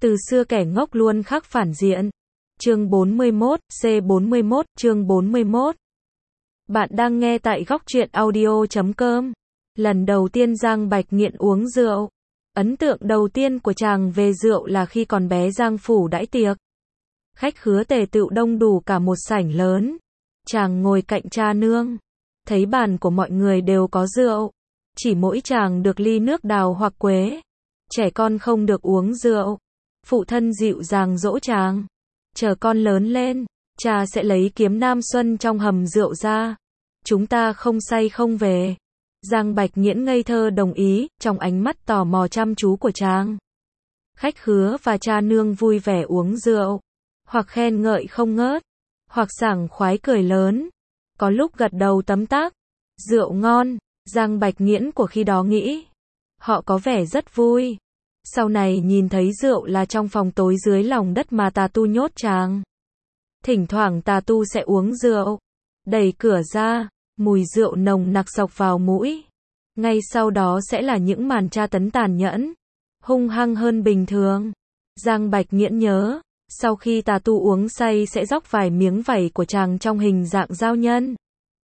Từ xưa kẻ ngốc luôn khắc phản diện. Chương 41, C41, chương 41. Bạn đang nghe tại góc truyện audio.com. Lần đầu tiên Giang Bạch nghiện uống rượu. Ấn tượng đầu tiên của chàng về rượu là khi còn bé Giang phủ đãi tiệc. Khách khứa tề tựu đông đủ cả một sảnh lớn. Chàng ngồi cạnh cha nương. Thấy bàn của mọi người đều có rượu. Chỉ mỗi chàng được ly nước đào hoặc quế. Trẻ con không được uống rượu. Phụ thân dịu dàng dỗ chàng. Chờ con lớn lên, cha sẽ lấy kiếm nam xuân trong hầm rượu ra. Chúng ta không say không về. Giang Bạch Nghiễn ngây thơ đồng ý, trong ánh mắt tò mò chăm chú của chàng. Khách khứa và cha nương vui vẻ uống rượu. Hoặc khen ngợi không ngớt. Hoặc sảng khoái cười lớn. Có lúc gật đầu tấm tắc. Rượu ngon, Giang Bạch Nghiễn của khi đó nghĩ. Họ có vẻ rất vui. Sau này nhìn thấy rượu là trong phòng tối dưới lòng đất mà tà tu nhốt chàng. Thỉnh thoảng tà tu sẽ uống rượu. Đẩy cửa ra, mùi rượu nồng nặc xộc vào mũi. Ngay sau đó sẽ là những màn tra tấn tàn nhẫn, hung hăng hơn bình thường. Giang Bạch Nghiễn nhớ, sau khi tà tu uống say sẽ róc vài miếng vảy của chàng trong hình dạng dao nhân.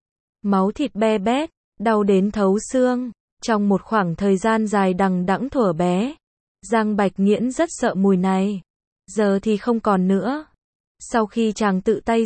Máu thịt be bét, đau đến thấu xương. Trong một khoảng thời gian dài đằng đẵng thuở bé, Giang Bạch Nghiễn rất sợ mùi này. Giờ thì không còn nữa. Sau khi chàng tự tay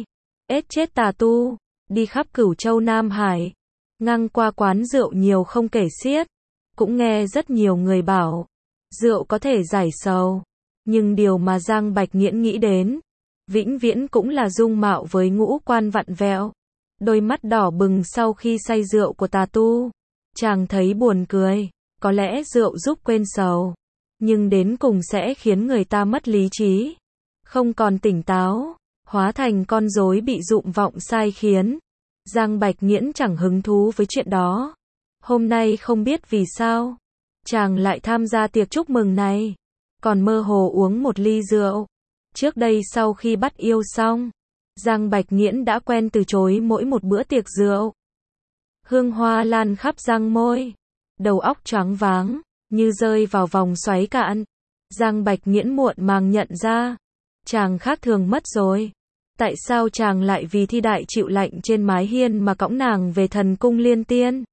ết chết tà tu, đi khắp Cửu Châu Nam Hải, ngang qua quán rượu nhiều không kể xiết, cũng nghe rất nhiều người bảo, rượu có thể giải sầu. Nhưng điều mà Giang Bạch Nghiễn nghĩ đến, vĩnh viễn cũng là dung mạo với ngũ quan vặn vẹo, đôi mắt đỏ bừng sau khi say rượu của tà tu. Chàng thấy buồn cười, có lẽ rượu giúp quên sầu, nhưng đến cùng sẽ khiến người ta mất lý trí, không còn tỉnh táo, hóa thành con rối bị dụng vọng sai khiến. Giang Bạch Nghiễn chẳng hứng thú với chuyện đó. Hôm nay không biết vì sao, chàng lại tham gia tiệc chúc mừng này, còn mơ hồ uống một ly rượu. Trước đây sau khi bắt yêu xong, Giang Bạch Nghiễn đã quen từ chối mỗi một bữa tiệc rượu. Hương hoa lan khắp răng môi, đầu óc choáng váng, như rơi vào vòng xoáy cạn. Giang Bạch Nghiễn muộn màng nhận ra, chàng khác thường mất rồi. Tại sao chàng lại vì Thi Đại chịu lạnh trên mái hiên mà cõng nàng về Thần Cung Liên Tiên?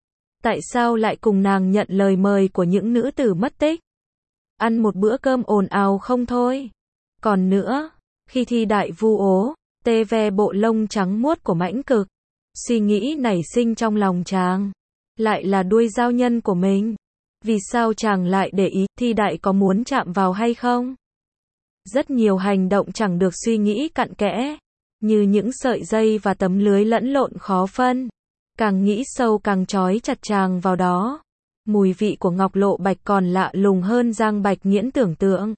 Tại sao lại cùng nàng nhận lời mời của những nữ tử mất tích? Ăn một bữa cơm ồn ào không thôi. Còn nữa, khi Thi Đại vu ố, tê ve bộ lông trắng muốt của Mãnh Cực, suy nghĩ nảy sinh trong lòng chàng, lại là đuôi dao nhân của mình. Vì sao chàng lại để ý Thi Đại có muốn chạm vào hay không? Rất nhiều hành động chẳng được suy nghĩ cặn kẽ, như những sợi dây và tấm lưới lẫn lộn khó phân. Càng nghĩ sâu càng trói chặt chàng vào đó. Mùi vị của ngọc lộ bạch còn lạ lùng hơn Giang Bạch Nghiễn tưởng tượng.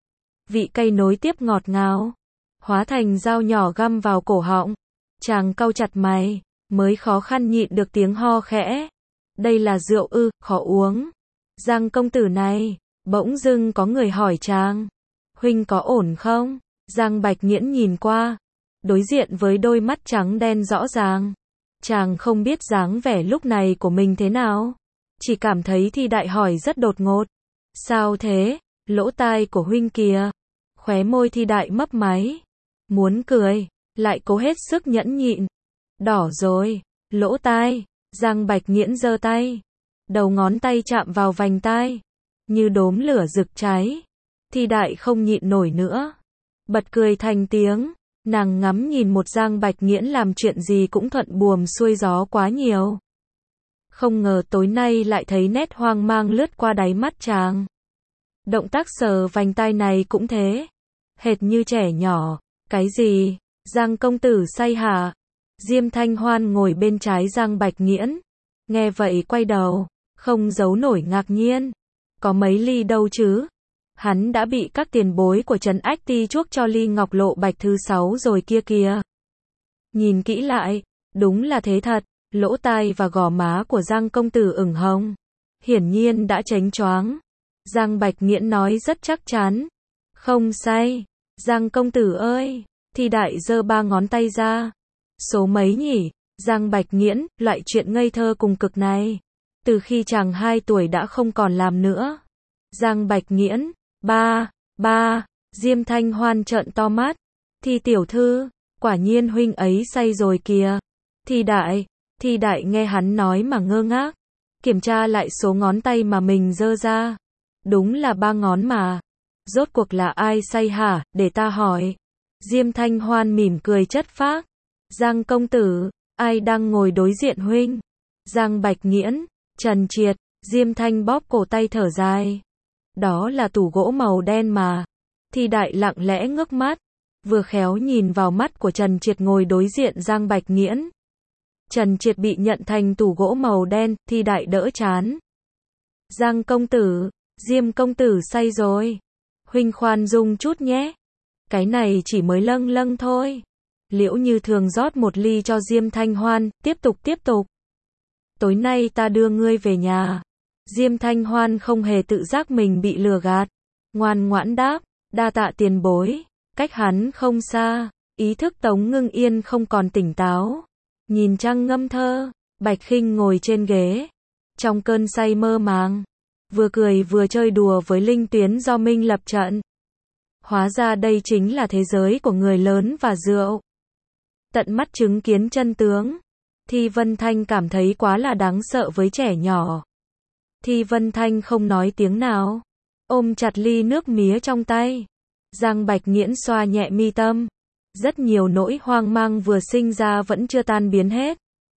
Vị cay nối tiếp ngọt ngào, hóa thành dao nhỏ găm vào cổ họng. Chàng cau chặt mày, mới khó khăn nhịn được tiếng ho khẽ. Đây là rượu ư, khó uống. Giang công tử này, bỗng dưng có người hỏi chàng, huynh có ổn không? Giang Bạch Nghiễn nhìn qua, đối diện với đôi mắt trắng đen rõ ràng. Chàng không biết dáng vẻ lúc này của mình thế nào, chỉ cảm thấy Thi Đại hỏi rất đột ngột. Sao thế? Lỗ tai của huynh kìa. Khóe môi Thi Đại mấp máy, muốn cười, lại cố hết sức nhẫn nhịn. Đỏ rồi, lỗ tai. Giang Bạch Nghiễn giơ tay, đầu ngón tay chạm vào vành tai, như đốm lửa rực cháy. Thi Đại không nhịn nổi nữa, bật cười thành tiếng. Nàng ngắm nhìn một Giang Bạch Nghiễn làm chuyện gì cũng thuận buồm xuôi gió quá nhiều. Không ngờ tối nay lại thấy nét hoang mang lướt qua đáy mắt chàng. Động tác sờ vành tai này cũng thế, hệt như trẻ nhỏ. Cái gì? Giang công tử say hả? Diêm Thanh Hoan ngồi bên trái Giang Bạch Nghiễn, nghe vậy quay đầu, không giấu nổi ngạc nhiên. Có mấy ly đâu chứ? Hắn đã bị các tiền bối của Trấn Ách Ti chuốc cho ly ngọc lộ bạch thứ 6 rồi kia kìa. Nhìn kỹ lại, đúng là thế thật. Lỗ tai và gò má của Giang công tử ửng hồng, hiển nhiên đã chánh choáng. Giang Bạch Nghiễn nói rất chắc chắn, không say. Giang công tử ơi! Thi Đại giơ 3 ngón tay ra. Số mấy nhỉ? Giang Bạch Nghiễn, loại chuyện ngây thơ cùng cực này, từ khi chàng 2 tuổi đã không còn làm nữa. Giang Bạch Nghiễn, 3, Ba, Diêm Thanh Hoan trợn to mắt. Thi tiểu thư, quả nhiên huynh ấy say rồi kìa. Thi đại nghe hắn nói mà ngơ ngác. Kiểm tra lại số ngón tay mà mình giơ ra. Đúng là 3 ngón mà. Rốt cuộc là ai say hả, để ta hỏi. Diêm Thanh Hoan mỉm cười chất phác. Giang công tử, ai đang ngồi đối diện huynh? Giang Bạch Nghiễn, Trần Triệt, Diêm Thanh bóp cổ tay thở dài. Đó là tủ gỗ màu đen mà. Thi đại lặng lẽ ngước mắt, vừa khéo nhìn vào mắt của Trần Triệt ngồi đối diện Giang Bạch Nghiễn. Trần Triệt bị nhận thành tủ gỗ màu đen, Thi đại đỡ chán. Giang công tử, Diêm công tử say rồi. Huynh khoan dung chút nhé. Cái này chỉ mới lâng lâng thôi. Liễu Như Thường rót một ly cho Diêm Thanh Hoan, tiếp tục. Tối nay ta đưa ngươi về nhà. Diêm Thanh Hoan không hề tự giác mình bị lừa gạt. Ngoan ngoãn đáp, đa tạ tiền bối. Cách hắn không xa, ý thức Tống Ngưng Yên không còn tỉnh táo. Nhìn trăng ngâm thơ, Bạch Khinh ngồi trên ghế. Trong cơn say mơ màng, vừa cười vừa chơi đùa với linh tuyến do Minh lập trận. Hóa ra đây chính là thế giới của người lớn và rượu. Tận mắt chứng kiến chân tướng, Thi Vân Thanh cảm thấy quá là đáng sợ với trẻ nhỏ. Thi Vân Thanh không nói tiếng nào, ôm chặt ly nước mía trong tay. Giang Bạch Nghiễn xoa nhẹ mi tâm. Rất nhiều nỗi hoang mang vừa sinh ra vẫn chưa tan biến hết.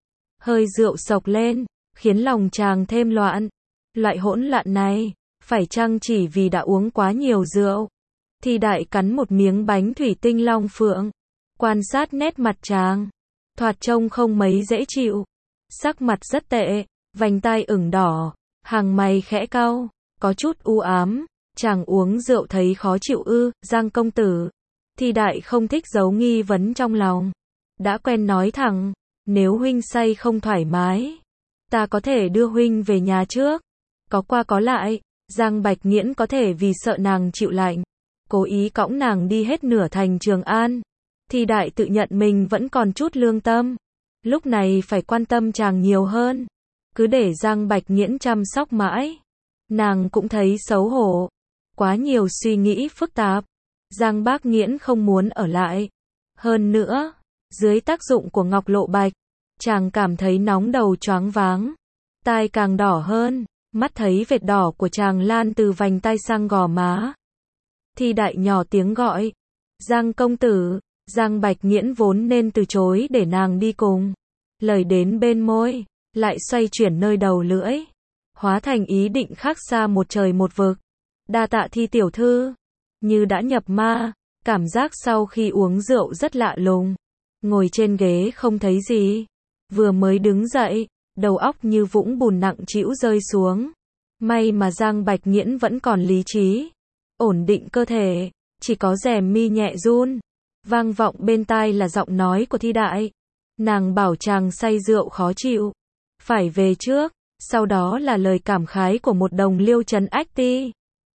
Hơi rượu sộc lên, khiến lòng chàng thêm loạn. Loại hỗn loạn này, phải chăng chỉ vì đã uống quá nhiều rượu? Thi đại cắn một miếng bánh thủy tinh long phượng, quan sát nét mặt chàng, thoạt trông không mấy dễ chịu. Sắc mặt rất tệ, vành tai ửng đỏ, hàng mày khẽ cau, có chút u ám. Chàng uống rượu thấy khó chịu ư, Giang công tử. Thi đại không thích giấu nghi vấn trong lòng. Đã quen nói thẳng, nếu huynh say không thoải mái, ta có thể đưa huynh về nhà trước. Có qua có lại, Giang Bạch Nghiễn có thể vì sợ nàng chịu lạnh, cố ý cõng nàng đi hết nửa thành Trường An. Thi đại tự nhận mình vẫn còn chút lương tâm. Lúc này phải quan tâm chàng nhiều hơn. Cứ để Giang Bạch Nghiễn chăm sóc mãi, nàng cũng thấy xấu hổ. Quá nhiều suy nghĩ phức tạp. Giang Bác Nghiễn không muốn ở lại. Hơn nữa, dưới tác dụng của ngọc lộ bạch, chàng cảm thấy nóng đầu choáng váng. Tai càng đỏ hơn, mắt thấy vệt đỏ của chàng lan từ vành tai sang gò má. Thi đại nhỏ tiếng gọi. Giang công tử. Giang Bạch Nghiễn vốn nên từ chối để nàng đi cùng. Lời đến bên môi, lại xoay chuyển nơi đầu lưỡi. Hóa thành ý định khác xa một trời một vực. Đa tạ Thi tiểu thư. Như đã nhập ma, cảm giác sau khi uống rượu rất lạ lùng. Ngồi trên ghế không thấy gì. Vừa mới đứng dậy, đầu óc như vũng bùn nặng trĩu rơi xuống. May mà Giang Bạch Nghiễn vẫn còn lý trí. Ổn định cơ thể, chỉ có rèm mi nhẹ run. Vang vọng bên tai là giọng nói của Thi đại. Nàng bảo chàng say rượu khó chịu, phải về trước. Sau đó là lời cảm khái của một đồng liêu trấn ách ti.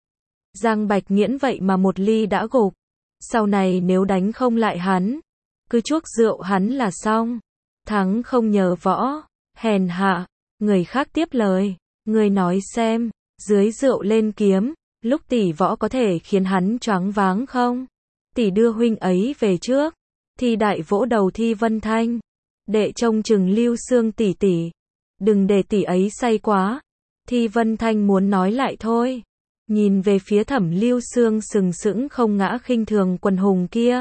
Giang Bạch Nghiễn vậy mà một ly đã gục. Sau này nếu đánh không lại hắn, cứ chuốc rượu hắn là xong. Thắng không nhờ võ, hèn hạ. Người khác tiếp lời, người nói xem, dưới rượu lên kiếm, lúc tỷ võ có thể khiến hắn choáng váng không? Tỷ đưa huynh ấy về trước. Thi đại vỗ đầu Thi Vân Thanh. Đệ trông chừng Lưu Xương tỷ tỷ. Đừng để tỷ ấy say quá. Thi Vân Thanh muốn nói lại thôi. Nhìn về phía Thẩm Lưu Xương sừng sững không ngã khinh thường quần hùng kia.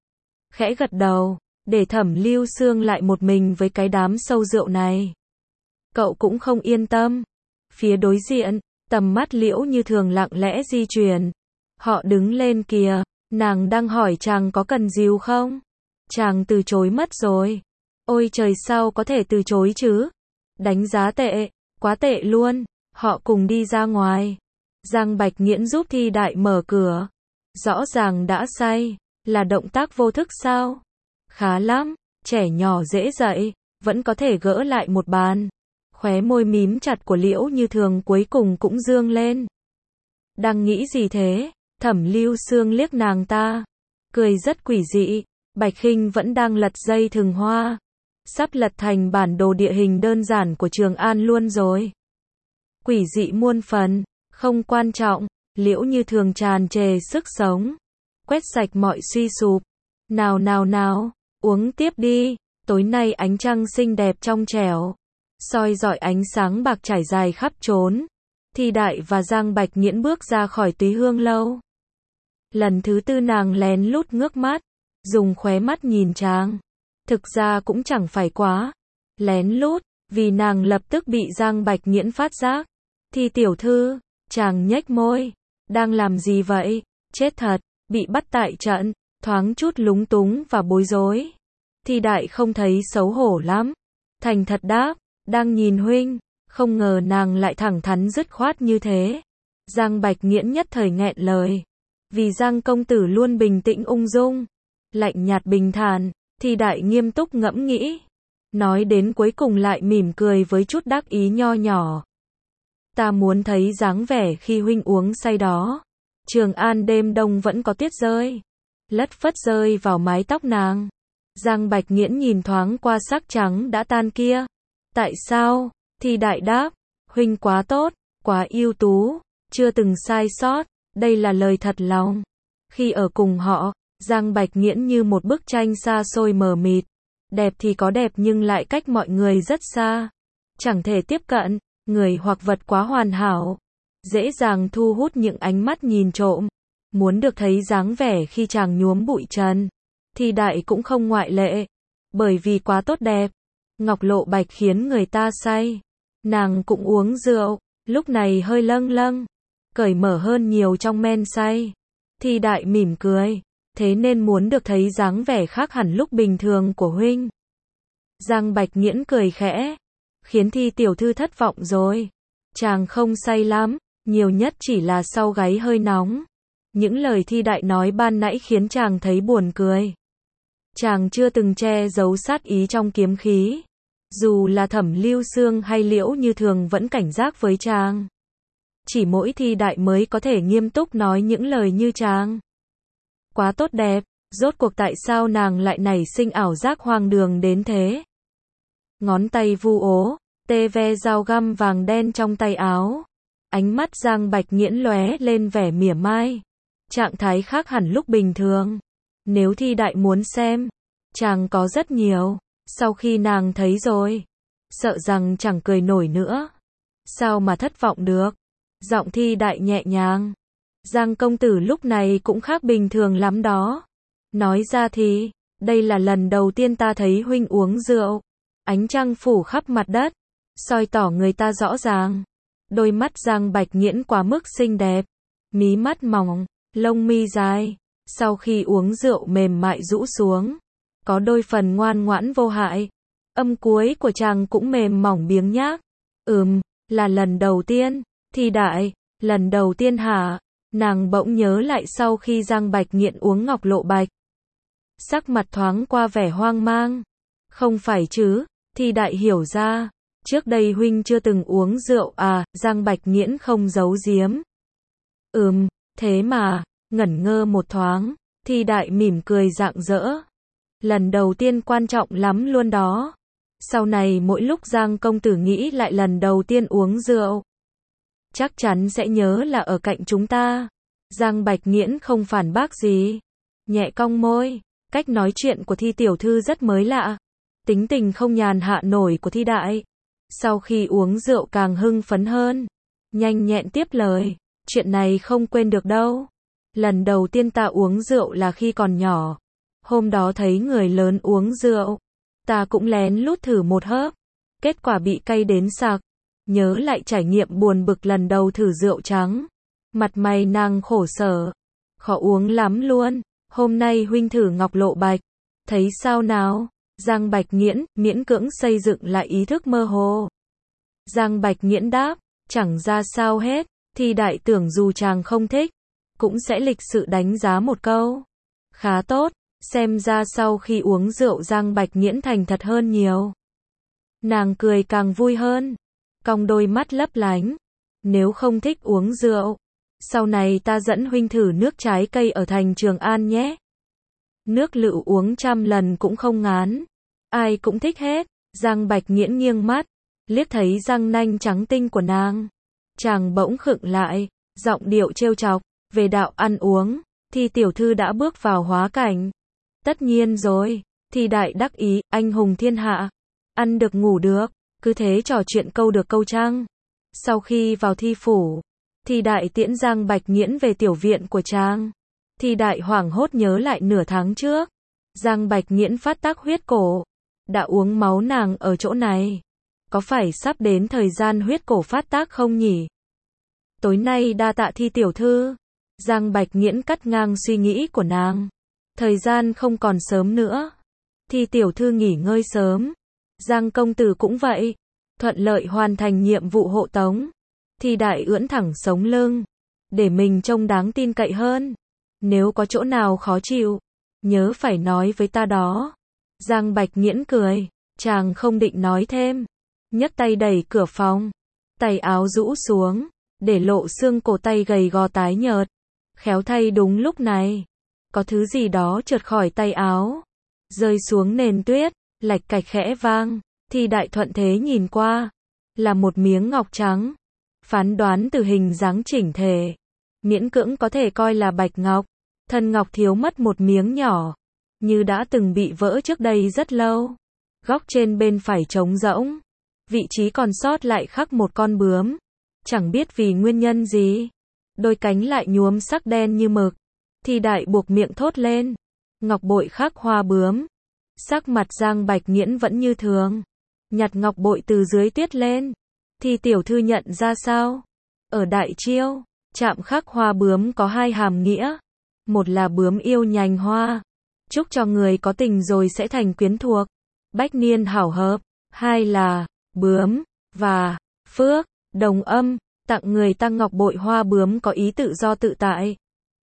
Khẽ gật đầu, để Thẩm Lưu Xương lại một mình với cái đám sâu rượu này. Cậu cũng không yên tâm. Phía đối diện, tầm mắt Liễu Như Thường lặng lẽ di chuyển. Họ đứng lên kìa, nàng đang hỏi chàng có cần dìu không? Chàng từ chối mất rồi. Ôi trời, sao có thể từ chối chứ? Đánh giá tệ, quá tệ luôn. Họ cùng đi ra ngoài. Giang Bạch Nghiễn giúp Thi đại mở cửa. Rõ ràng đã say, là động tác vô thức sao? Khá lắm, trẻ nhỏ dễ dạy, vẫn có thể gỡ lại một bàn. Khóe môi mím chặt của Liễu Như Thường cuối cùng cũng dương lên. Đang nghĩ gì thế? Thẩm Lưu Xương liếc nàng ta, cười rất quỷ dị. Bạch Khinh vẫn đang lật dây thừng hoa, sắp lật thành bản đồ địa hình đơn giản của Trường An luôn rồi. Quỷ dị muôn phần, không quan trọng, Liễu Như Thường tràn trề sức sống, quét sạch mọi suy sụp. Nào nào nào, uống tiếp đi, tối nay ánh trăng xinh đẹp trong trẻo, soi rọi ánh sáng bạc trải dài khắp trốn. Thi Đại và Giang Bạch Nghiễn bước ra khỏi Túy Hương lâu. Lần thứ tư nàng lén lút ngước mắt, dùng khóe mắt nhìn chàng. Thực ra cũng chẳng phải quá lén lút, vì nàng lập tức bị Giang Bạch Nghiễn phát giác. Thi tiểu thư, chàng nhếch môi, đang làm gì vậy? Chết thật, bị bắt tại trận, thoáng chút lúng túng và bối rối. Thi Đại không thấy xấu hổ lắm, thành thật đáp, đang nhìn huynh. Không ngờ nàng lại thẳng thắn dứt khoát như thế. Giang Bạch Nghiễn nhất thời nghẹn lời, vì Giang công tử luôn bình tĩnh ung dung, lạnh nhạt bình thản. Thi Đại nghiêm túc ngẫm nghĩ, nói đến cuối cùng lại mỉm cười với chút đắc ý nho nhỏ. Ta muốn thấy dáng vẻ khi huynh uống say đó. Trường An đêm đông vẫn có tuyết rơi, lất phất rơi vào mái tóc nàng. Giang Bạch Nghiễn nhìn thoáng qua sắc trắng đã tan kia. Tại sao? Thi Đại đáp, huynh quá tốt, quá ưu tú, chưa từng sai sót, đây là lời thật lòng. Khi ở cùng họ, Giang Bạch Nghiễn như một bức tranh xa xôi mờ mịt. Đẹp thì có đẹp nhưng lại cách mọi người rất xa. Chẳng thể tiếp cận, người hoặc vật quá hoàn hảo, dễ dàng thu hút những ánh mắt nhìn trộm. Muốn được thấy dáng vẻ khi chàng nhuốm bụi trần, Thi Đại cũng không ngoại lệ. Bởi vì quá tốt đẹp, ngọc lộ bạch khiến người ta say. Nàng cũng uống rượu, lúc này hơi lâng lâng, cởi mở hơn nhiều trong men say. Thi Đại mỉm cười, thế nên muốn được thấy dáng vẻ khác hẳn lúc bình thường của huynh. Giang Bạch Nghiễn cười khẽ, khiến Thi tiểu thư thất vọng rồi. Chàng không say lắm, nhiều nhất chỉ là sau gáy hơi nóng. Những lời Thi Đại nói ban nãy khiến chàng thấy buồn cười. Chàng chưa từng che giấu sát ý trong kiếm khí. Dù là Thẩm Lưu Xương hay Liễu Như Thường vẫn cảnh giác với chàng. Chỉ mỗi Thi Đại mới có thể nghiêm túc nói những lời như chàng. Quá tốt đẹp, rốt cuộc tại sao nàng lại nảy sinh ảo giác hoang đường đến thế? Ngón tay vu ố, tê ve dao găm vàng đen trong tay áo. Ánh mắt Giang Bạch Nghiễn lóe lên vẻ mỉa mai. Trạng thái khác hẳn lúc bình thường. Nếu Thi Đại muốn xem, chàng có rất nhiều. Sau khi nàng thấy rồi, sợ rằng chẳng cười nổi nữa. Sao mà thất vọng được? Giọng Thi Đại nhẹ nhàng. Giang công tử lúc này cũng khác bình thường lắm đó. Nói ra thì, đây là lần đầu tiên ta thấy huynh uống rượu. Ánh trăng phủ khắp mặt đất, soi tỏ người ta rõ ràng. Đôi mắt Giang Bạch Nghiễn quá mức xinh đẹp, mí mắt mỏng, lông mi dài, sau khi uống rượu mềm mại rũ xuống, có đôi phần ngoan ngoãn vô hại. Âm cuối của chàng cũng mềm mỏng biếng nhác. Là lần đầu tiên. Thi Đại, lần đầu tiên hả? Nàng bỗng nhớ lại sau khi Giang Bạch Nghiễn uống ngọc lộ bạch. Sắc mặt thoáng qua vẻ hoang mang. Không phải chứ? Thi Đại hiểu ra. Trước đây huynh chưa từng uống rượu à? Giang Bạch Nghiễn không giấu giếm. Thế mà, ngẩn ngơ một thoáng, Thi Đại mỉm cười rạng rỡ. Lần đầu tiên quan trọng lắm luôn đó. Sau này mỗi lúc Giang công tử nghĩ lại lần đầu tiên uống rượu, chắc chắn sẽ nhớ là ở cạnh chúng ta. Giang Bạch Nghiễn không phản bác gì, nhẹ cong môi. Cách nói chuyện của Thi tiểu thư rất mới lạ. Tính tình không nhàn hạ nổi của Thi Đại, sau khi uống rượu càng hưng phấn hơn, nhanh nhẹn tiếp lời. Chuyện này không quên được đâu. Lần đầu tiên ta uống rượu là khi còn nhỏ. Hôm đó thấy người lớn uống rượu, ta cũng lén lút thử một hớp. Kết quả bị cay đến sặc. Nhớ lại trải nghiệm buồn bực lần đầu thử rượu trắng, mặt mày nàng khổ sở. Khó uống lắm luôn. Hôm nay huynh thử ngọc lộ bạch, thấy sao nào? Giang Bạch Nghiễn miễn cưỡng xây dựng lại ý thức mơ hồ. Giang Bạch Nghiễn đáp, chẳng ra sao hết. Thi Đại tưởng dù chàng không thích, cũng sẽ lịch sự đánh giá một câu. Khá tốt. Xem ra sau khi uống rượu Giang Bạch Nghiễn thành thật hơn nhiều. Nàng cười càng vui hơn, cong đôi mắt lấp lánh. Nếu không thích uống rượu, sau này ta dẫn huynh thử nước trái cây ở thành Trường An nhé. Nước lựu uống 100 lần cũng không ngán. Ai cũng thích hết. Giang Bạch Nghiễn nghiêng mắt, liếc thấy răng nanh trắng tinh của nàng. Chàng bỗng khựng lại, giọng điệu trêu chọc, về đạo ăn uống, thì tiểu thư đã bước vào hóa cảnh. Tất nhiên rồi, thì đại đắc ý, anh hùng thiên hạ, ăn được ngủ được, cứ thế trò chuyện câu được câu trăng. Sau khi vào thi phủ, thì đại tiễn Giang Bạch Nghiễn về tiểu viện của chàng. Thì đại hoảng hốt nhớ lại nửa tháng trước, Giang Bạch Nghiễn phát tác huyết cổ, đã uống máu nàng ở chỗ này. Có phải sắp đến thời gian huyết cổ phát tác không nhỉ? Tối nay đa tạ Thi tiểu thư. Giang Bạch Nghiễn cắt ngang suy nghĩ của nàng. Thời gian không còn sớm nữa. Thi tiểu thư nghỉ ngơi sớm. Giang công tử cũng vậy. Thuận lợi hoàn thành nhiệm vụ hộ tống. Thi đại ưỡn thẳng sống lưng, để mình trông đáng tin cậy hơn. Nếu có chỗ nào khó chịu, nhớ phải nói với ta đó. Giang Bạch Nghiễn cười, chàng không định nói thêm. Nhấc tay đẩy cửa phòng, tay áo rũ xuống, để lộ xương cổ tay gầy gò tái nhợt. Khéo thay đúng lúc này, có thứ gì đó trượt khỏi tay áo, rơi xuống nền tuyết, lạch cạch khẽ vang. Thì đại thuận thế nhìn qua, là một miếng ngọc trắng. Phán đoán từ hình dáng chỉnh thể, miễn cưỡng có thể coi là bạch ngọc. Thân ngọc thiếu mất một miếng nhỏ, như đã từng bị vỡ trước đây rất lâu. Góc trên bên phải trống rỗng, vị trí còn sót lại khắc một con bướm. Chẳng biết vì nguyên nhân gì, đôi cánh lại nhuốm sắc đen như mực. Thì đại buộc miệng thốt lên, ngọc bội khắc hoa bướm. Sắc mặt Giang Bạch Nghiễn vẫn như thường, nhặt ngọc bội từ dưới tuyết lên. Thì tiểu thư nhận ra sao? Ở đại chiêu, chạm khắc hoa bướm có hai hàm nghĩa. Một là bướm yêu nhành hoa, chúc cho người có tình rồi sẽ thành quyến thuộc, bách niên hảo hợp. Hai là bướm và phước, đồng âm, tặng người ta ngọc bội hoa bướm có ý tự do tự tại,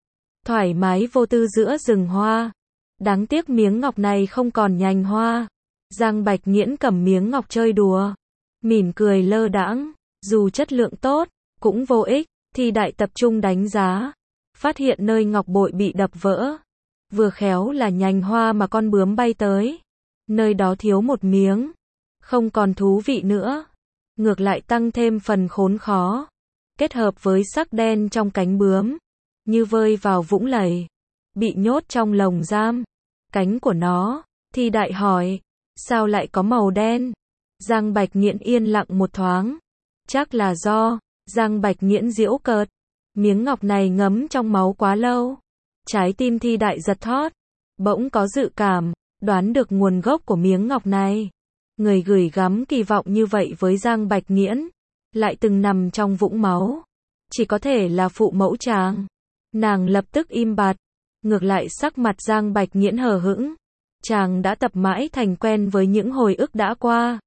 thoải mái vô tư giữa rừng hoa. Đáng tiếc miếng ngọc này không còn nhành hoa. Giang Bạch Nghiễn cầm miếng ngọc chơi đùa, mỉm cười lơ đãng, dù chất lượng tốt, cũng vô ích. Thì đại tập trung đánh giá, phát hiện nơi ngọc bội bị đập vỡ, vừa khéo là nhành hoa mà con bướm bay tới. Nơi đó thiếu một miếng, không còn thú vị nữa, ngược lại tăng thêm phần khốn khó. Kết hợp với sắc đen trong cánh bướm, như vơi vào vũng lầy, bị nhốt trong lồng giam. Cánh của nó, Thì đại hỏi, sao lại có màu đen? Giang Bạch Nghiễn yên lặng một thoáng. Chắc là do, Giang Bạch Nghiễn giễu cợt, miếng ngọc này ngấm trong máu quá lâu. Trái tim Thi đại giật thót, bỗng có dự cảm, đoán được nguồn gốc của miếng ngọc này. Người gửi gắm kỳ vọng như vậy với Giang Bạch Nghiễn, lại từng nằm trong vũng máu. Chỉ có thể là phụ mẫu chàng. Nàng lập tức im bặt, ngược lại sắc mặt Giang Bạch Nghiễn hờ hững. Chàng đã tập mãi thành quen với những hồi ức đã qua.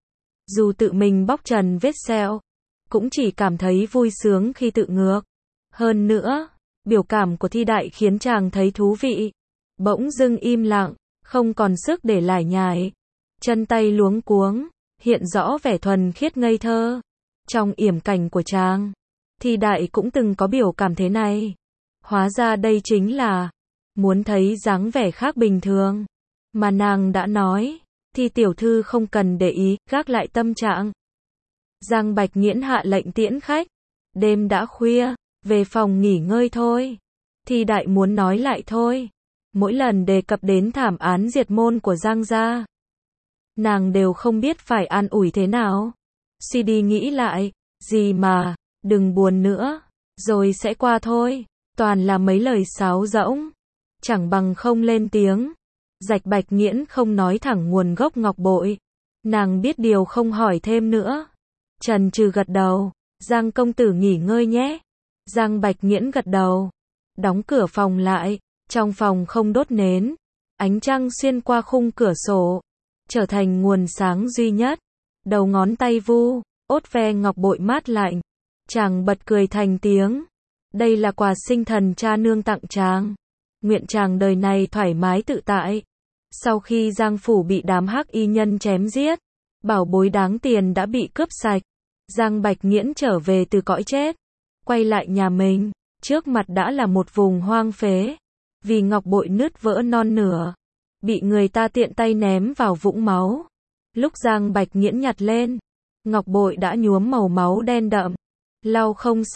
Dù tự mình bóc trần vết sẹo, cũng chỉ cảm thấy vui sướng khi tự ngược. Hơn nữa, biểu cảm của Thi đại khiến chàng thấy thú vị. Bỗng dưng im lặng, không còn sức để lải nhải. Chân tay luống cuống, hiện rõ vẻ thuần khiết ngây thơ. Trong yểm cảnh của chàng, Thi đại cũng từng có biểu cảm thế này. Hóa ra đây chính là muốn thấy dáng vẻ khác bình thường mà nàng đã nói. Thì tiểu thư không cần để ý, gác lại tâm trạng. Giang Bạch Nghiễn hạ lệnh tiễn khách. Đêm đã khuya, về phòng nghỉ ngơi thôi. Thì đại muốn nói lại thôi. Mỗi lần đề cập đến thảm án diệt môn của Giang gia, nàng đều không biết phải an ủi thế nào. Suy đi nghĩ lại, gì mà, đừng buồn nữa, rồi sẽ qua thôi. Toàn là mấy lời sáo rỗng, chẳng bằng không lên tiếng. Rạch Bạch Nghiễn không nói thẳng nguồn gốc ngọc bội. Nàng biết điều không hỏi thêm nữa. Trần trừ gật đầu. Giang công tử nghỉ ngơi nhé. Giang Bạch Nghiễn gật đầu. Đóng cửa phòng lại. Trong phòng không đốt nến. Ánh trăng xuyên qua khung cửa sổ, trở thành nguồn sáng duy nhất. Đầu ngón tay vu, ốt ve ngọc bội mát lạnh. Chàng bật cười thành tiếng. Đây là quà sinh thần cha nương tặng chàng. Nguyện chàng đời này thoải mái tự tại. Sau khi Giang phủ bị đám hắc y nhân chém giết, bảo bối đáng tiền đã bị cướp sạch, Giang Bạch Nghiễn trở về từ cõi chết, quay lại nhà mình, trước mặt đã là một vùng hoang phế, vì ngọc bội nứt vỡ non nửa, bị người ta tiện tay ném vào vũng máu. Lúc Giang Bạch Nghiễn nhặt lên, ngọc bội đã nhuốm màu máu đen đậm, lau không sạch,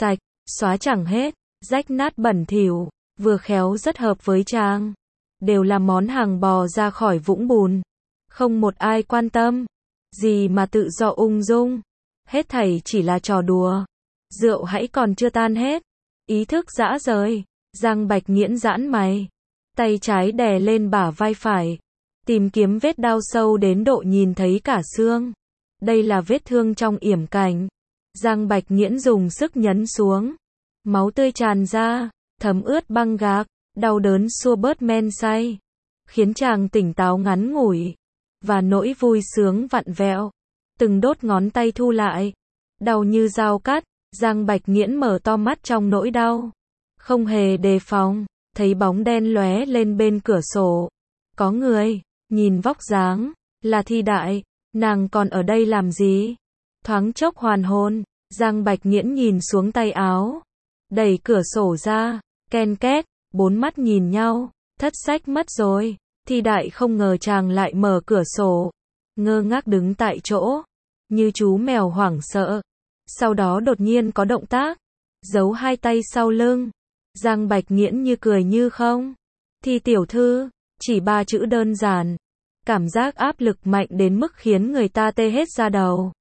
xóa chẳng hết, rách nát bẩn thỉu, vừa khéo rất hợp với chàng. Đều là món hàng bò ra khỏi vũng bùn. Không một ai quan tâm. Gì mà tự do ung dung. Hết thảy chỉ là trò đùa. Rượu hãy còn chưa tan hết. Ý thức rã rời. Giang Bạch Nghiễn giãn mày. Tay trái đè lên bả vai phải. Tìm kiếm vết đao sâu đến độ nhìn thấy cả xương. Đây là vết thương trong yểm cảnh. Giang Bạch Nghiễn dùng sức nhấn xuống. Máu tươi tràn ra, thấm ướt băng gạc, đau đớn xua bớt men say. Khiến chàng tỉnh táo ngắn ngủi. Và nỗi vui sướng vặn vẹo. Từng đốt ngón tay thu lại. Đau như dao cắt. Giang Bạch Nghiễn mở to mắt trong nỗi đau. Không hề đề phòng. Thấy bóng đen lóe lên bên cửa sổ. Có người. Nhìn vóc dáng. Là Thi Đại. Nàng còn ở đây làm gì? Thoáng chốc hoàn hồn. Giang Bạch Nghiễn nhìn xuống tay áo. Đẩy cửa sổ ra. Ken két. Bốn mắt nhìn nhau. Thất sách mất rồi. Thi Đại không ngờ chàng lại mở cửa sổ. Ngơ ngác đứng tại chỗ. Như chú mèo hoảng sợ. Sau đó đột nhiên có động tác. Giấu hai tay sau lưng. Giang Bạch Nghiễn như cười như không. Thi tiểu thư. Chỉ 3 chữ đơn giản. Cảm giác áp lực mạnh đến mức khiến người ta tê hết da đầu.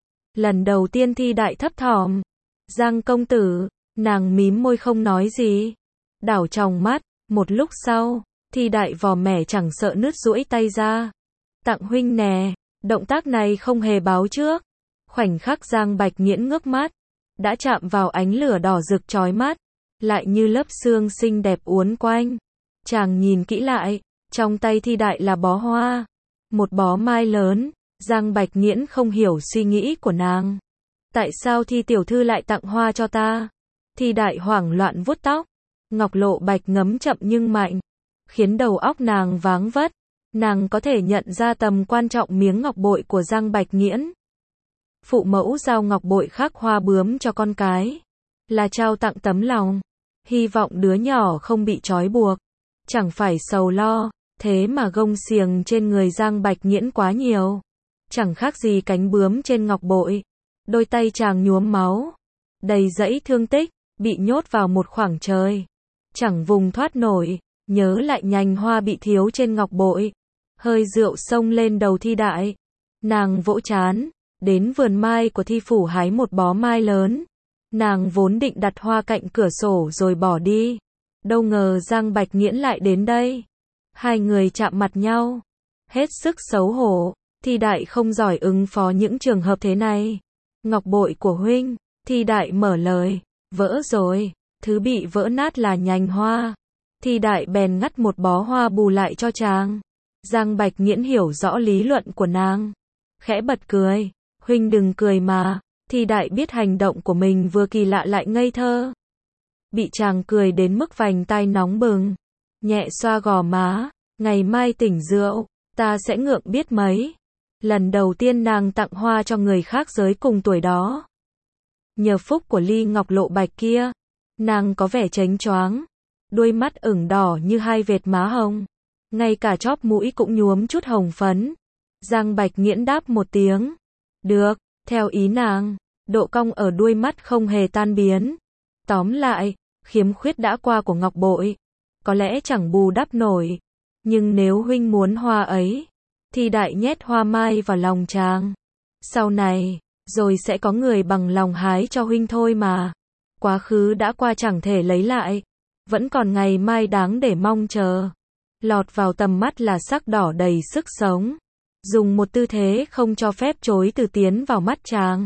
Lần đầu tiên Thi Đại thấp thỏm. Giang công tử. Nàng mím môi không nói gì. Đảo tròng mắt. Một lúc sau. Thi Đại vò mẻ chẳng sợ nứt duỗi tay ra. Tặng huynh nè. Động tác này không hề báo trước. Khoảnh khắc Giang Bạch Nghiễn ngước mắt. Đã chạm vào ánh lửa đỏ rực chói mắt. Lại như lớp xương xinh đẹp uốn quanh. Chàng nhìn kỹ lại. Trong tay Thi Đại là bó hoa. Một bó mai lớn. Giang Bạch Nghiễn không hiểu suy nghĩ của nàng. Tại sao Thi tiểu thư lại tặng hoa cho ta? Thi Đại hoảng loạn vuốt tóc. Ngọc Lộ Bạch ngấm chậm nhưng mạnh. Khiến đầu óc nàng váng vất. Nàng có thể nhận ra tầm quan trọng miếng ngọc bội của Giang Bạch Nghiễn. Phụ mẫu giao ngọc bội khắc hoa bướm cho con cái. Là trao tặng tấm lòng. Hy vọng đứa nhỏ không bị trói buộc. Chẳng phải sầu lo. Thế mà gông xiềng trên người Giang Bạch Nghiễn quá nhiều. Chẳng khác gì cánh bướm trên ngọc bội. Đôi tay chàng nhuốm máu. Đầy dẫy thương tích. Bị nhốt vào một khoảng trời. Chẳng vùng thoát nổi. Nhớ lại nhành hoa bị thiếu trên ngọc bội. Hơi rượu xông lên đầu Thi Đại. Nàng vỗ trán. Đến vườn mai của Thi phủ hái một bó mai lớn. Nàng vốn định đặt hoa cạnh cửa sổ rồi bỏ đi. Đâu ngờ Giang Bạch Nghiễn lại đến đây. Hai người chạm mặt nhau. Hết sức xấu hổ. Thi Đại không giỏi ứng phó những trường hợp thế này. Ngọc bội của huynh. Thi Đại mở lời. Vỡ rồi. Thứ bị vỡ nát là nhành hoa. Thi Đại bèn ngắt một bó hoa bù lại cho chàng. Giang Bạch Nghiễn hiểu rõ lý luận của nàng. Khẽ bật cười. Huynh đừng cười mà. Thi Đại biết hành động của mình vừa kỳ lạ lại ngây thơ. Bị chàng cười đến mức vành tai nóng bừng. Nhẹ xoa gò má. Ngày mai tỉnh rượu. Ta sẽ ngượng biết mấy. Lần đầu tiên nàng tặng hoa cho người khác giới cùng tuổi đó. Nhờ phúc của ly ngọc lộ bạch kia. Nàng có vẻ chánh choáng. Đôi mắt ửng đỏ như hai vệt má hồng. Ngay cả chóp mũi cũng nhuốm chút hồng phấn. Giang Bạch Nghiễn đáp một tiếng. Được, theo ý nàng. Độ cong ở đuôi mắt không hề tan biến. Tóm lại, khiếm khuyết đã qua của ngọc bội. Có lẽ chẳng bù đắp nổi. Nhưng nếu huynh muốn hoa ấy. Thì Đại nhét hoa mai vào lòng chàng. Sau này, rồi sẽ có người bằng lòng hái cho huynh thôi mà. Quá khứ đã qua chẳng thể lấy lại. Vẫn còn ngày mai đáng để mong chờ. Lọt vào tầm mắt là sắc đỏ đầy sức sống. Dùng một tư thế không cho phép chối từ tiến vào mắt chàng.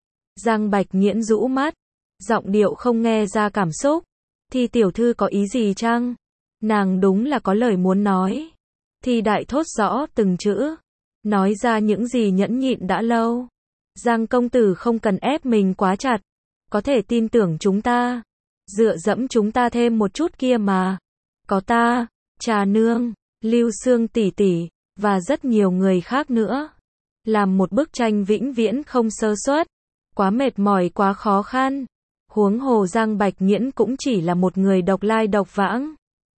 Giang Bạch Nghiễn rũ mắt. Giọng điệu không nghe ra cảm xúc. Thi tiểu thư có ý gì chăng? Nàng đúng là có lời muốn nói. Thi Đại thốt rõ từng chữ. Nói ra những gì nhẫn nhịn đã lâu. Giang công tử không cần ép mình quá chặt. Có thể tin tưởng chúng ta. Dựa dẫm chúng ta thêm một chút kia mà. Có ta, Trà nương, Lưu Xương tỷ tỷ, và rất nhiều người khác nữa. Làm một bức tranh vĩnh viễn không sơ suất. Quá mệt mỏi quá khó khăn. Huống hồ Giang Bạch Nghiễn cũng chỉ là một người độc lai độc vãng.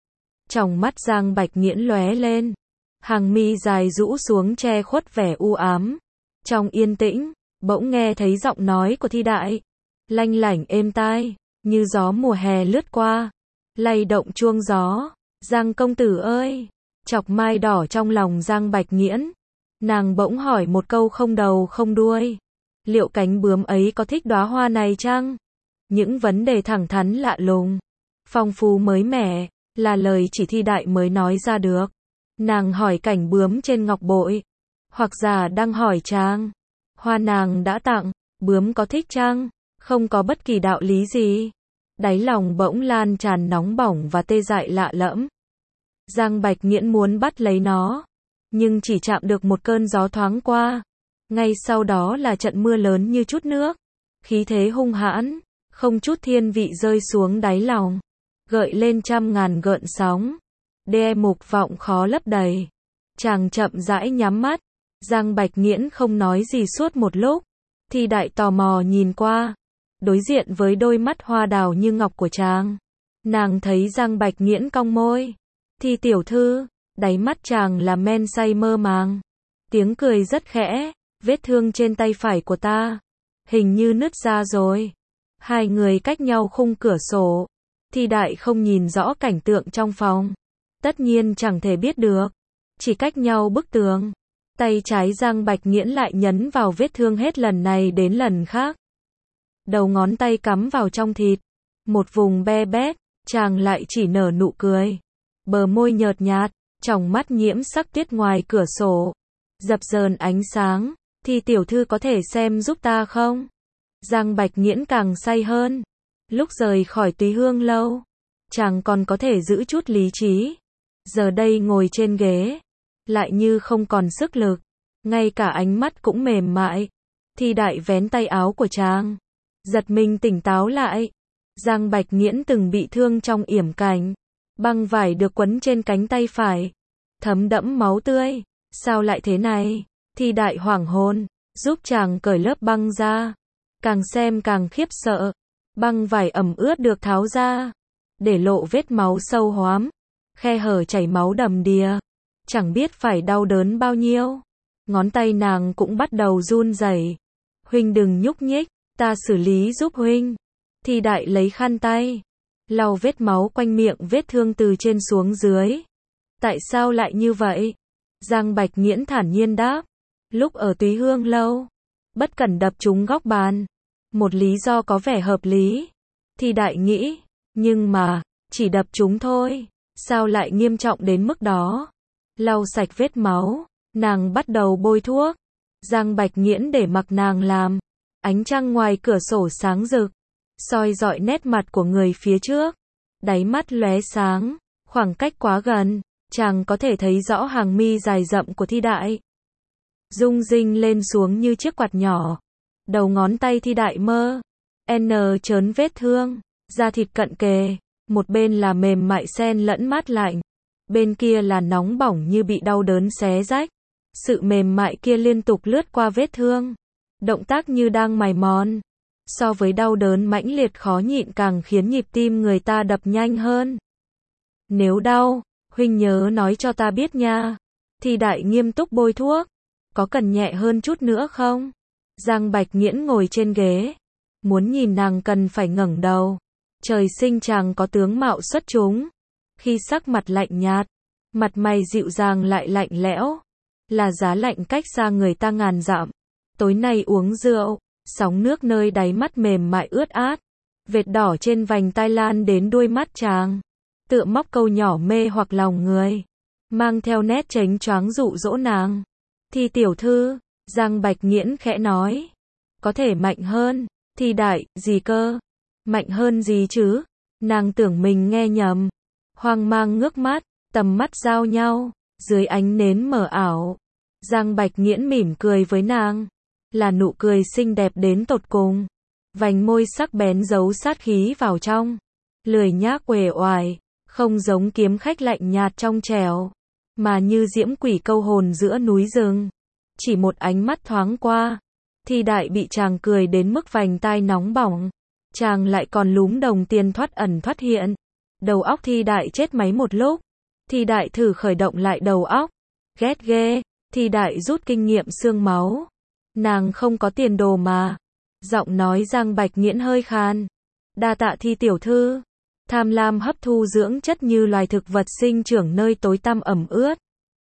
Trong mắt Giang Bạch Nghiễn lóe lên. Hàng mi dài rũ xuống che khuất vẻ u ám. Trong yên tĩnh, bỗng nghe thấy giọng nói của Thi Đại. Lanh lảnh êm tai, như gió mùa hè lướt qua, lay động chuông gió. Giang công tử ơi! Chọc mai đỏ trong lòng Giang Bạch Nghiễn. Nàng bỗng hỏi một câu không đầu không đuôi. Liệu cánh bướm ấy có thích đóa hoa này chăng? Những vấn đề thẳng thắn lạ lùng, phong phú mới mẻ, là lời chỉ Thi Đại mới nói ra được. Nàng hỏi cảnh bướm trên ngọc bội, hoặc giả đang hỏi chàng. Hoa nàng đã tặng, bướm có thích chăng? Không có bất kỳ đạo lý gì. Đáy lòng bỗng lan tràn nóng bỏng và tê dại lạ lẫm. Giang Bạch Nghiễn muốn bắt lấy nó, nhưng chỉ chạm được một cơn gió thoáng qua. Ngay sau đó là trận mưa lớn như chút nước. Khí thế hung hãn, không chút thiên vị rơi xuống đáy lòng, gợi lên trăm ngàn gợn sóng. Đe mục vọng khó lấp đầy. Chàng chậm rãi nhắm mắt. Giang Bạch Nghiễn không nói gì suốt một lúc. Thi Đại tò mò nhìn qua, đối diện với đôi mắt hoa đào như ngọc của chàng. Nàng thấy Giang Bạch Nghiễn cong môi. Thi tiểu thư, đáy mắt chàng là men say mơ màng. Tiếng cười rất khẽ, vết thương trên tay phải của ta, hình như nứt ra rồi. Hai người cách nhau khung cửa sổ. Thi Đại không nhìn rõ cảnh tượng trong phòng. Tất nhiên chẳng thể biết được. Chỉ cách nhau bức tường. Tay trái Giang Bạch Nghiễn lại nhấn vào vết thương hết lần này đến lần khác. Đầu ngón tay cắm vào trong thịt. Một vùng be bét, chàng lại chỉ nở nụ cười. Bờ môi nhợt nhạt, tròng mắt nhiễm sắc tuyết ngoài cửa sổ. Dập dờn ánh sáng. Thi tiểu thư có thể xem giúp ta không? Giang Bạch Nghiễn càng say hơn. Lúc rời khỏi Túy Hương lâu, chàng còn có thể giữ chút lý trí. Giờ đây ngồi trên ghế, lại như không còn sức lực. Ngay cả ánh mắt cũng mềm mại. Thi Đại vén tay áo của chàng, giật mình tỉnh táo lại. Giang Bạch Nghiễn từng bị thương trong yểm cảnh. Băng vải được quấn trên cánh tay phải, thấm đẫm máu tươi. Sao lại thế này? Thi Đại hoảng hồn, giúp chàng cởi lớp băng ra. Càng xem càng khiếp sợ. Băng vải ẩm ướt được tháo ra, để lộ vết máu sâu hoắm, khe hở chảy máu đầm đìa. Chẳng biết phải đau đớn bao nhiêu. Ngón tay nàng cũng bắt đầu run rẩy. Huynh đừng nhúc nhích, ta xử lý giúp huynh. Thi Đại lấy khăn tay, lau vết máu quanh miệng vết thương từ trên xuống dưới. Tại sao lại như vậy? Giang Bạch Nghiễn thản nhiên đáp. Lúc ở Túy Hương lâu, bất cẩn đập trúng góc bàn. Một lý do có vẻ hợp lý. Thi Đại nghĩ, nhưng mà, chỉ đập trúng thôi, sao lại nghiêm trọng đến mức đó? Lau sạch vết máu, nàng bắt đầu bôi thuốc. Giang Bạch Nghiễn để mặc nàng làm. Ánh trăng ngoài cửa sổ sáng rực, soi rọi nét mặt của người phía trước. Đáy mắt lóe sáng, khoảng cách quá gần, chàng có thể thấy rõ hàng mi dài rậm của Thi Đại. Rung rinh lên xuống như chiếc quạt nhỏ. Đầu ngón tay Thi Đại mơ trớn vết thương, da thịt cận kề, một bên là mềm mại xen lẫn mát lạnh, bên kia là nóng bỏng như bị đau đớn xé rách. Sự mềm mại kia liên tục lướt qua vết thương, động tác như đang mài mòn. So với đau đớn mãnh liệt khó nhịn càng khiến nhịp tim người ta đập nhanh hơn. Nếu đau, huynh nhớ nói cho ta biết nha. Thi Đại nghiêm túc bôi thuốc. Có cần nhẹ hơn chút nữa không? Giang Bạch Nghiễn ngồi trên ghế. Muốn nhìn nàng cần phải ngẩng đầu. Trời sinh chàng có tướng mạo xuất chúng. Khi sắc mặt lạnh nhạt, mặt mày dịu dàng lại lạnh lẽo. Là giá lạnh cách xa người ta ngàn dặm. Tối nay uống rượu, sóng nước nơi đáy mắt mềm mại ướt át. Vệt đỏ trên vành tai lan đến đuôi mắt chàng. Tựa móc câu nhỏ mê hoặc lòng người. Mang theo nét chánh choáng dụ dỗ nàng. Thi tiểu thư, Giang Bạch Nghiễn khẽ nói. Có thể mạnh hơn. Thi Đại, gì cơ? Mạnh hơn gì chứ? Nàng tưởng mình nghe nhầm. Hoang mang ngước mắt, tầm mắt giao nhau, dưới ánh nến mờ ảo. Giang Bạch Nghiễn mỉm cười với nàng. Là nụ cười xinh đẹp đến tột cùng. Vành môi sắc bén giấu sát khí vào trong. Lười nhác uể oải, không giống kiếm khách lạnh nhạt trong trẻo, mà như diễm quỷ câu hồn giữa núi rừng. Chỉ một ánh mắt thoáng qua, Thi Đại bị chàng cười đến mức vành tai nóng bỏng. Chàng lại còn lúm đồng tiền thoát ẩn thoát hiện. Đầu óc Thi Đại chết máy một lúc. Thi Đại thử khởi động lại đầu óc. Ghét ghê. Thi Đại rút kinh nghiệm xương máu. Nàng không có tiền đồ mà. Giọng nói Giang Bạch Nghiễn hơi khan. Đa tạ Thi tiểu thư. Tham lam hấp thu dưỡng chất như loài thực vật sinh trưởng nơi tối tăm ẩm ướt.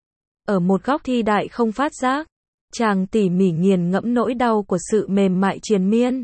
Ở một góc Thi đại không phát giác. Chàng tỉ mỉ nghiền ngẫm nỗi đau của sự mềm mại triền miên.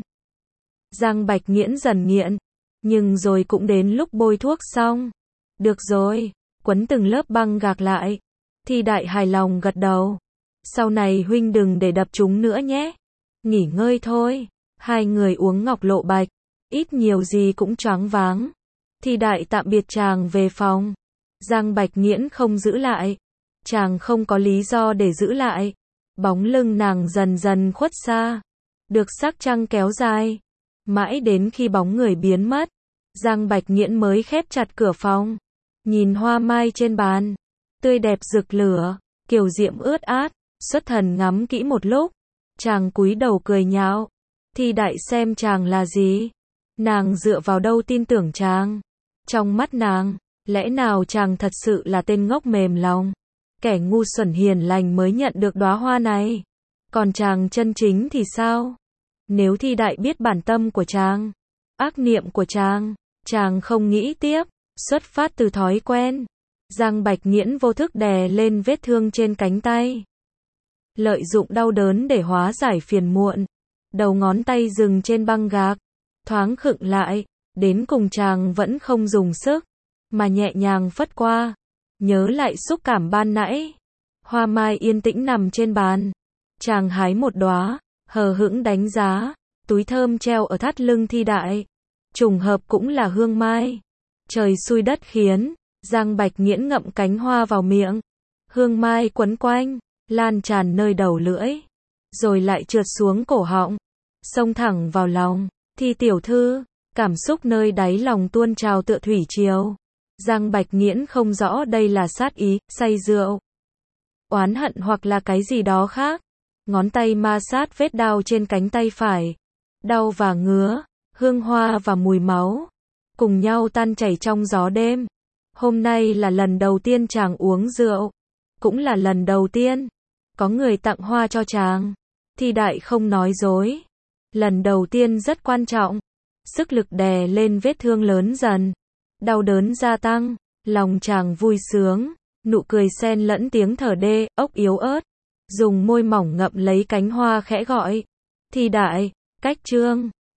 Giang Bạch Nghiễn dần nghiện. Nhưng rồi cũng đến lúc bôi thuốc xong. Được rồi, quấn từng lớp băng gạc lại. Thi đại hài lòng gật đầu. Sau này huynh đừng để đập chúng nữa nhé. Nghỉ ngơi thôi. Hai người uống ngọc lộ bạch. Ít nhiều gì cũng choáng váng. Thi đại tạm biệt chàng về phòng. Giang Bạch Nghiễn không giữ lại. Chàng không có lý do để giữ lại. Bóng lưng nàng dần dần khuất xa. Được sắc trăng kéo dài. Mãi đến khi bóng người biến mất. Giang Bạch Nghiễn mới khép chặt cửa phòng. Nhìn hoa mai trên bàn. Tươi đẹp rực lửa. Kiều diễm ướt át. Xuất thần ngắm kỹ một lúc. Chàng cúi đầu cười nhạo. Thi đại xem chàng là gì? Nàng dựa vào đâu tin tưởng chàng? Trong mắt nàng, lẽ nào chàng thật sự là tên ngốc mềm lòng? Kẻ ngu xuẩn hiền lành mới nhận được đóa hoa này. Còn chàng chân chính thì sao? Nếu Thi đại biết bản tâm của chàng, ác niệm của chàng không nghĩ tiếp, xuất phát từ thói quen. Giang Bạch Nghiễn vô thức đè lên vết thương trên cánh tay. Lợi dụng đau đớn để hóa giải phiền muộn. Đầu ngón tay dừng trên băng gạc. Thoáng khựng lại. Đến cùng chàng vẫn không dùng sức. Mà nhẹ nhàng phất qua. Nhớ lại xúc cảm ban nãy. Hoa mai yên tĩnh nằm trên bàn. Chàng hái một đóa. Hờ hững đánh giá. Túi thơm treo ở thắt lưng Thi đại. Trùng hợp cũng là hương mai. Trời xui đất khiến. Giang Bạch Nghiễn ngậm cánh hoa vào miệng. Hương mai quấn quanh. Lan tràn nơi đầu lưỡi. Rồi lại trượt xuống cổ họng. Xông thẳng vào lòng. Thi tiểu thư. Cảm xúc nơi đáy lòng tuôn trào tựa thủy triều. Giang Bạch Nghiễn không rõ đây là sát ý, say rượu, oán hận hoặc là cái gì đó khác. Ngón tay ma sát vết đau trên cánh tay phải. Đau và ngứa, hương hoa và mùi máu cùng nhau tan chảy trong gió đêm. Hôm nay là lần đầu tiên chàng uống rượu. Cũng là lần đầu tiên có người tặng hoa cho chàng. Thi đại không nói dối. Lần đầu tiên rất quan trọng. Sức lực đè lên vết thương lớn dần. Đau đớn gia tăng. Lòng chàng vui sướng. Nụ cười xen lẫn tiếng thở đê, ốc yếu ớt. Dùng môi mỏng ngậm lấy cánh hoa khẽ gọi. Thi đại, cách chương.